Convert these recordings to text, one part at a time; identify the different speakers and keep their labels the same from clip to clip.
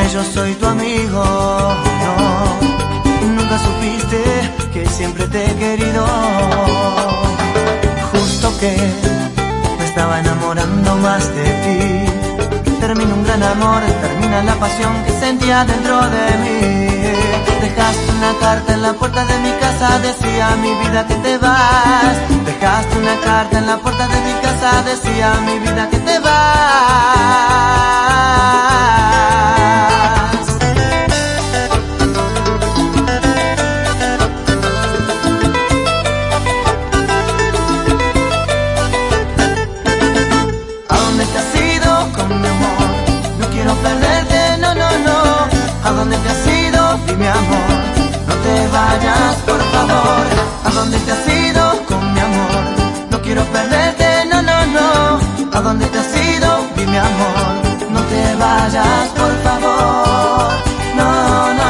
Speaker 1: que yo soy tu amigo. No, nunca supiste que siempre te he querido. Justo que me estaba enamorando más de ti. Termina un gran amor, termina la pasión que sentía dentro de mí. Dejaste una carta en la puerta de mi casa, decía mi vida que te vas. Dejaste una carta en la puerta de mi casa, decía mi vida que te vas. ¿A dónde te has ido con mi amor? No quiero perderte, no, no, no. ¿A dónde te has ido? Dime amor, no te vayas por favor. ¿A dónde te has ido con mi amor? No quiero perderte, no, no, no. ¿A dónde te has ido? Dime amor, no te vayas por favor. No, no.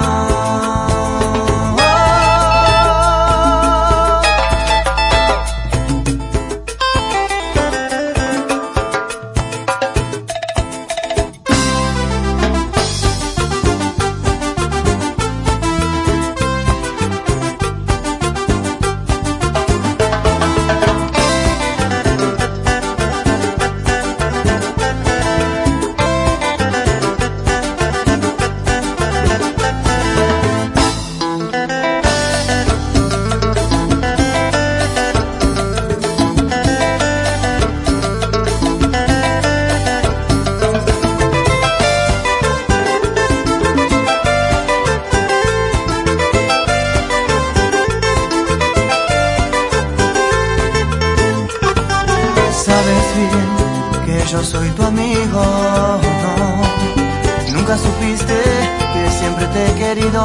Speaker 1: Sabes bien que yo soy tu amigo, no. Nunca supiste que siempre te he querido.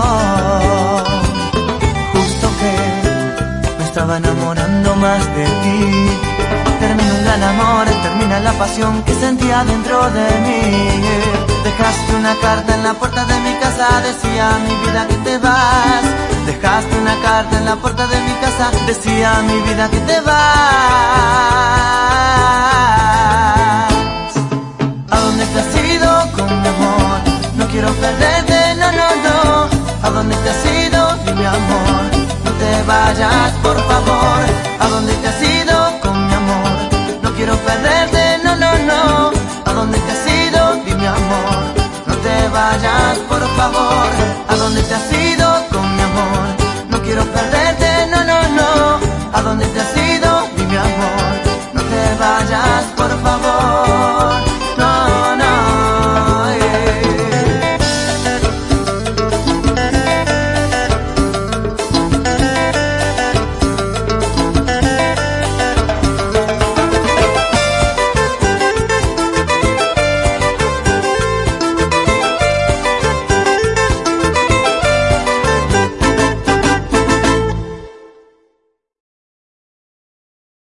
Speaker 1: Justo que me estaba enamorando más de ti. Termina un gran amor, termina la pasión que sentía dentro de mí. Dejaste una carta en la puerta de mi casa, decía mi vida que te vas. Dejaste una carta en la puerta de mi casa, decía mi vida que te vas. ¿A dónde te has ido con mi amor? No quiero perderte, no, no, no. ¿A dónde te has ido? Dime amor, no te vayas por favor.